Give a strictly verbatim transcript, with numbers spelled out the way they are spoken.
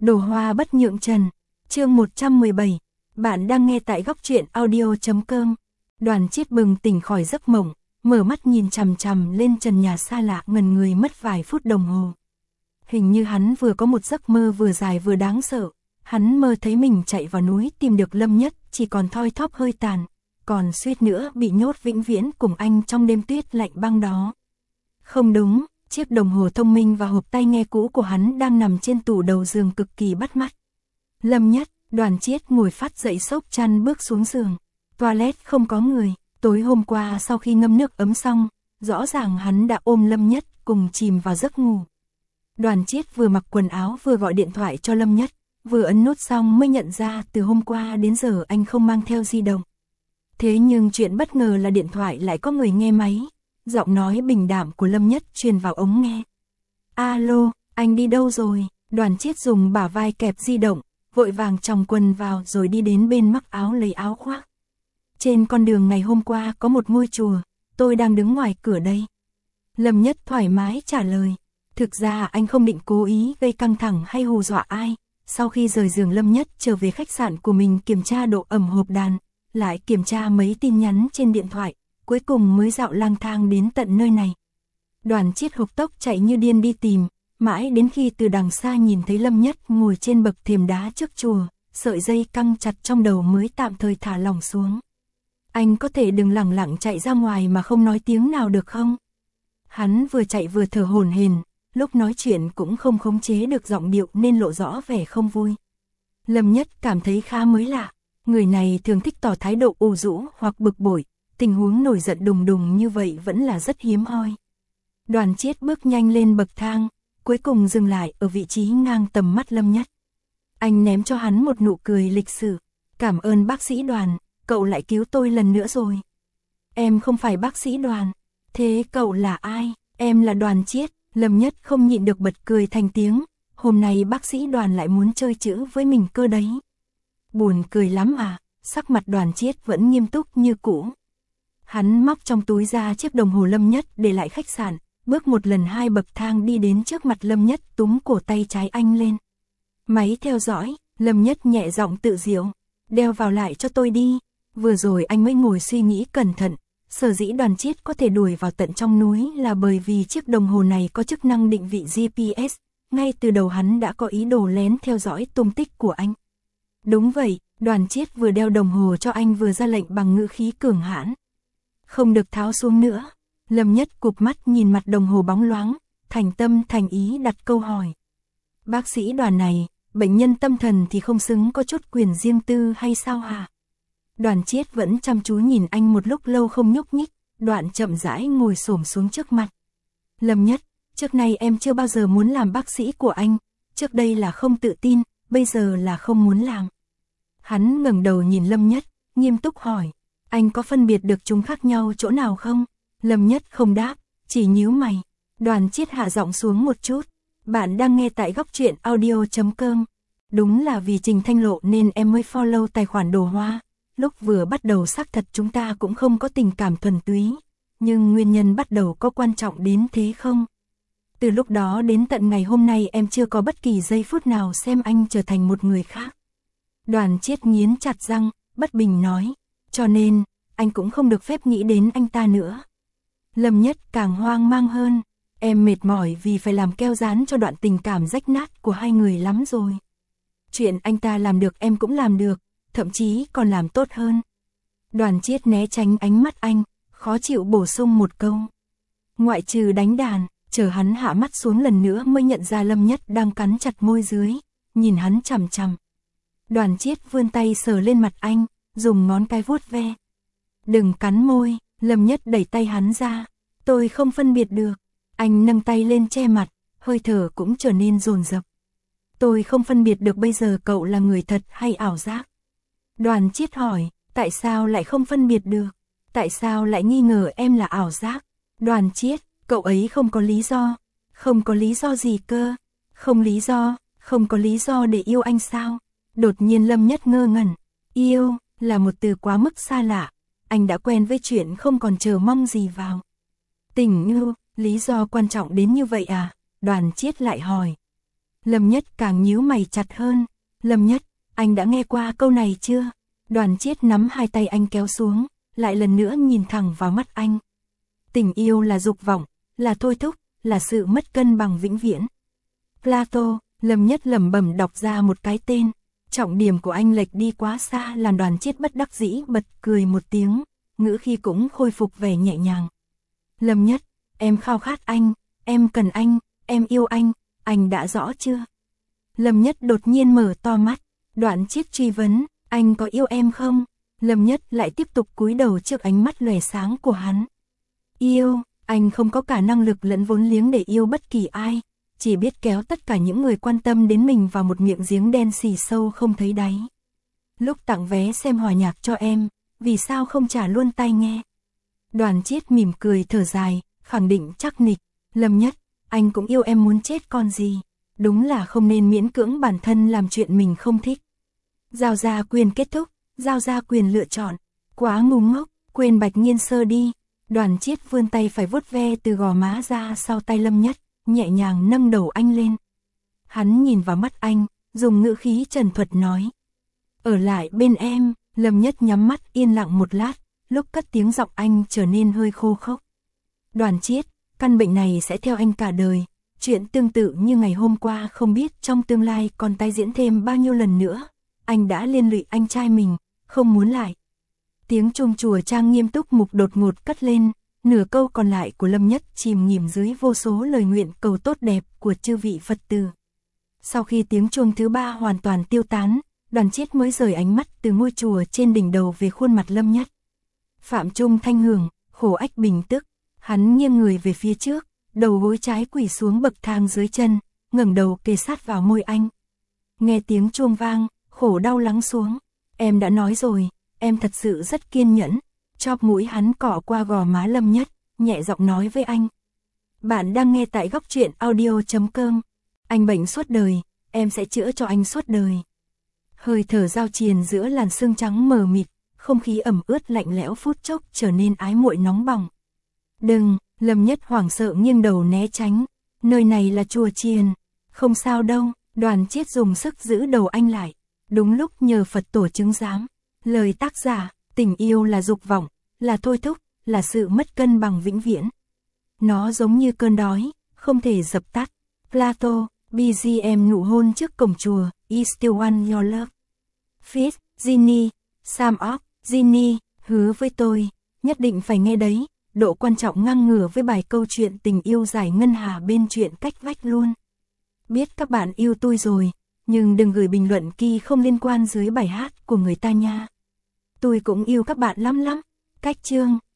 Đồ hoa bất nhượng trần, chương một trăm mười bảy, bạn đang nghe tại góc truyện audio.com. Đoàn Chiết bừng tỉnh khỏi giấc mộng, mở mắt nhìn chằm chằm lên trần nhà xa lạ, ngần người mất vài phút đồng hồ. Hình như hắn vừa có một giấc mơ vừa dài vừa đáng sợ, hắn mơ thấy mình chạy vào núi tìm được Lâm Nhất, chỉ còn thoi thóp hơi tàn, còn suýt nữa bị nhốt vĩnh viễn cùng anh trong đêm tuyết lạnh băng đó. Không đúng, chiếc đồng hồ thông minh và hộp tai nghe cũ của hắn đang nằm trên tủ đầu giường cực kỳ bắt mắt. Lâm Nhất, Đoàn Chiết ngồi phát dậy xốc chăn bước xuống giường. Toilet không có người, tối hôm qua sau khi ngâm nước ấm xong, rõ ràng hắn đã ôm Lâm Nhất cùng chìm vào giấc ngủ. Đoàn Chiết vừa mặc quần áo vừa gọi điện thoại cho Lâm Nhất, vừa ấn nút xong mới nhận ra từ hôm qua đến giờ anh không mang theo di động. Thế nhưng chuyện bất ngờ là điện thoại lại có người nghe máy, giọng nói bình đạm của Lâm Nhất truyền vào ống nghe. Alo, anh đi đâu rồi? Đoàn Chiết dùng bả vai kẹp di động, vội vàng chòng quần vào rồi đi đến bên mắc áo lấy áo khoác. Trên con đường ngày hôm qua có một ngôi chùa, tôi đang đứng ngoài cửa đây. Lâm Nhất thoải mái trả lời. Thực ra anh không định cố ý gây căng thẳng hay hù dọa ai. Sau khi rời giường, Lâm Nhất trở về khách sạn của mình kiểm tra độ ẩm hộp đàn, lại kiểm tra mấy tin nhắn trên điện thoại, cuối cùng mới dạo lang thang đến tận nơi này. Đoàn Chiết hộc tốc chạy như điên đi tìm, mãi đến khi từ đằng xa nhìn thấy Lâm Nhất ngồi trên bậc thềm đá trước chùa, sợi dây căng chặt trong đầu mới tạm thời thả lỏng xuống. Anh có thể đừng lẳng lặng chạy ra ngoài mà không nói tiếng nào được không? Hắn vừa chạy vừa thở hổn hển, lúc nói chuyện cũng không khống chế được giọng điệu nên lộ rõ vẻ không vui. Lâm Nhất cảm thấy khá mới lạ, người này thường thích tỏ thái độ ủ rũ hoặc bực bội, tình huống nổi giận đùng đùng như vậy vẫn là rất hiếm hoi. Đoàn Chiết bước nhanh lên bậc thang, cuối cùng dừng lại ở vị trí ngang tầm mắt Lâm Nhất. Anh ném cho hắn một nụ cười lịch sự. Cảm ơn bác sĩ Đoàn, cậu lại cứu tôi lần nữa rồi. Em không phải bác sĩ Đoàn. Thế cậu là ai? Em là Đoàn Chiết. Lâm Nhất không nhịn được bật cười thành tiếng. Hôm nay bác sĩ Đoàn lại muốn chơi chữ với mình cơ đấy. Buồn cười lắm à? Sắc mặt Đoàn Chiết vẫn nghiêm túc như cũ. Hắn móc trong túi ra chiếc đồng hồ Lâm Nhất để lại khách sạn, bước một lần hai bậc thang đi đến trước mặt Lâm Nhất, túm cổ tay trái anh lên. Máy theo dõi, Lâm Nhất nhẹ giọng tự diệu, đeo vào lại cho tôi đi. Vừa rồi anh mới ngồi suy nghĩ cẩn thận, sở dĩ Đoàn Chiết có thể đuổi vào tận trong núi là bởi vì chiếc đồng hồ này có chức năng định vị giê pê ét, ngay từ đầu hắn đã có ý đồ lén theo dõi tung tích của anh. Đúng vậy, Đoàn Chiết vừa đeo đồng hồ cho anh vừa ra lệnh bằng ngữ khí cường hãn. Không được tháo xuống nữa. Lâm Nhất cụp mắt nhìn mặt đồng hồ bóng loáng, thành tâm thành ý đặt câu hỏi. Bác sĩ Đoàn này, bệnh nhân tâm thần thì không xứng có chút quyền riêng tư hay sao hả? Đoàn Chiết vẫn chăm chú nhìn anh một lúc lâu không nhúc nhích, đoạn chậm rãi ngồi xổm xuống trước mặt. Lâm Nhất, trước nay em chưa bao giờ muốn làm bác sĩ của anh, trước đây là không tự tin, bây giờ là không muốn làm. Hắn ngẩng đầu nhìn Lâm Nhất, nghiêm túc hỏi, anh có phân biệt được chúng khác nhau chỗ nào không? Lâm Nhất không đáp, chỉ nhíu mày. Đoàn Chiết hạ giọng xuống một chút. Bạn đang nghe tại góc truyện audio.com. Đúng là vì Trình Thanh Lộ nên em mới follow tài khoản Đồ Hoa. Lúc vừa bắt đầu xác thật chúng ta cũng không có tình cảm thuần túy. Nhưng nguyên nhân bắt đầu có quan trọng đến thế không? Từ lúc đó đến tận ngày hôm nay em chưa có bất kỳ giây phút nào xem anh trở thành một người khác. Đoàn Chiết nghiến chặt răng, bất bình nói. Cho nên, anh cũng không được phép nghĩ đến anh ta nữa. Lâm Nhất càng hoang mang hơn. Em mệt mỏi vì phải làm keo dán cho đoạn tình cảm rách nát của hai người lắm rồi. Chuyện anh ta làm được em cũng làm được, thậm chí còn làm tốt hơn. Đoàn Chiết né tránh ánh mắt anh, khó chịu bổ sung một câu. Ngoại trừ đánh đàn, chờ hắn hạ mắt xuống lần nữa mới nhận ra Lâm Nhất đang cắn chặt môi dưới, nhìn hắn chằm chằm. Đoàn Chiết vươn tay sờ lên mặt anh, dùng ngón cái vuốt ve. Đừng cắn môi. Lâm Nhất đẩy tay hắn ra. Tôi không phân biệt được. Anh nâng tay lên che mặt, hơi thở cũng trở nên dồn dập. Tôi không phân biệt được bây giờ cậu là người thật hay ảo giác. Đoàn Chiết hỏi, tại sao lại không phân biệt được? Tại sao lại nghi ngờ em là ảo giác? Đoàn Chiết, cậu ấy không có lý do. Không có lý do gì cơ? Không lý do, không có lý do để yêu anh sao? Đột nhiên Lâm Nhất ngơ ngẩn. Yêu, là một từ quá mức xa lạ. Anh đã quen với chuyện không còn chờ mong gì vào. Tình yêu, lý do quan trọng đến như vậy à? Đoàn Chiết lại hỏi. Lâm Nhất càng nhíu mày chặt hơn. Lâm Nhất, anh đã nghe qua câu này chưa? Đoàn Chiết nắm hai tay anh kéo xuống, lại lần nữa nhìn thẳng vào mắt anh. Tình yêu là dục vọng, là thôi thúc, là sự mất cân bằng vĩnh viễn. Plato, Lâm Nhất lẩm bẩm đọc ra một cái tên. Trọng điểm của anh lệch đi quá xa, làm Đoàn Chiết bất đắc dĩ bật cười một tiếng, ngữ khi cũng khôi phục vẻ nhẹ nhàng. Lâm Nhất, em khao khát anh, em cần anh, em yêu anh, anh đã rõ chưa? Lâm Nhất đột nhiên mở to mắt, Đoàn Chiết truy vấn, anh có yêu em không? Lâm Nhất lại tiếp tục cúi đầu trước ánh mắt lóe sáng của hắn. Yêu, anh không có cả năng lực lẫn vốn liếng để yêu bất kỳ ai, chỉ biết kéo tất cả những người quan tâm đến mình vào một miệng giếng đen xì sâu không thấy đáy. Lúc tặng vé xem hòa nhạc cho em, vì sao không trả luôn tai nghe? Đoàn Chiết mỉm cười thở dài, khẳng định chắc nịch, Lâm Nhất, anh cũng yêu em muốn chết con gì, đúng là không nên miễn cưỡng bản thân làm chuyện mình không thích. Giao ra quyền kết thúc, giao ra quyền lựa chọn, quá ngu ngốc, quên Bạch Nghiên Sơ đi. Đoàn Chiết vươn tay phải vuốt ve từ gò má ra sau tay Lâm Nhất, nhẹ nhàng nâng đầu anh lên. Hắn nhìn vào mắt anh, dùng ngữ khí trần thuật nói. Ở lại bên em. Lâm Nhất nhắm mắt yên lặng một lát, lúc cất tiếng giọng anh trở nên hơi khô khốc. Đoàn Chiết, căn bệnh này sẽ theo anh cả đời. Chuyện tương tự như ngày hôm qua không biết trong tương lai còn tái diễn thêm bao nhiêu lần nữa. Anh đã liên lụy anh trai mình, không muốn lại. Tiếng chuông chùa trang nghiêm túc mục đột ngột cất lên, nửa câu còn lại của Lâm Nhất chìm nghỉm dưới vô số lời nguyện cầu tốt đẹp của chư vị Phật tử. Sau khi tiếng chuông thứ ba hoàn toàn tiêu tán, Đoàn Chiết mới rời ánh mắt từ ngôi chùa trên đỉnh đầu về khuôn mặt Lâm Nhất. Phạm Trung thanh hưởng, khổ ách bình tức, hắn nghiêng người về phía trước, đầu gối trái quỳ xuống bậc thang dưới chân, ngẩng đầu kề sát vào môi anh. Nghe tiếng chuông vang, khổ đau lắng xuống, em đã nói rồi, em thật sự rất kiên nhẫn. Chóp mũi hắn cọ qua gò má Lâm Nhất, nhẹ giọng nói với anh. Bạn đang nghe tại góc truyện audio chấm com. Anh bệnh suốt đời, em sẽ chữa cho anh suốt đời. Hơi thở giao triền giữa làn sương trắng mờ mịt, không khí ẩm ướt lạnh lẽo phút chốc trở nên ái muội nóng bỏng. Đừng, Lâm Nhất hoảng sợ nghiêng đầu né tránh, nơi này là chùa chiền. Không sao đâu, Đoàn Chiết dùng sức giữ đầu anh lại. Đúng lúc nhờ Phật tổ chứng giám. Lời tác giả, tình yêu là dục vọng, là thôi thúc, là sự mất cân bằng vĩnh viễn. Nó giống như cơn đói, không thể dập tắt. Plato, bê giê em nụ hôn trước cổng chùa, I still want your love. Fit, Ginny, Sam Ock, Ginny, hứa với tôi, nhất định phải nghe đấy, độ quan trọng ngang ngửa với bài câu chuyện tình yêu giải ngân hà bên chuyện cách vách luôn. Biết các bạn yêu tôi rồi, nhưng đừng gửi bình luận kỳ không liên quan dưới bài hát của người ta nha. Tôi cũng yêu các bạn lắm lắm. Cách chương.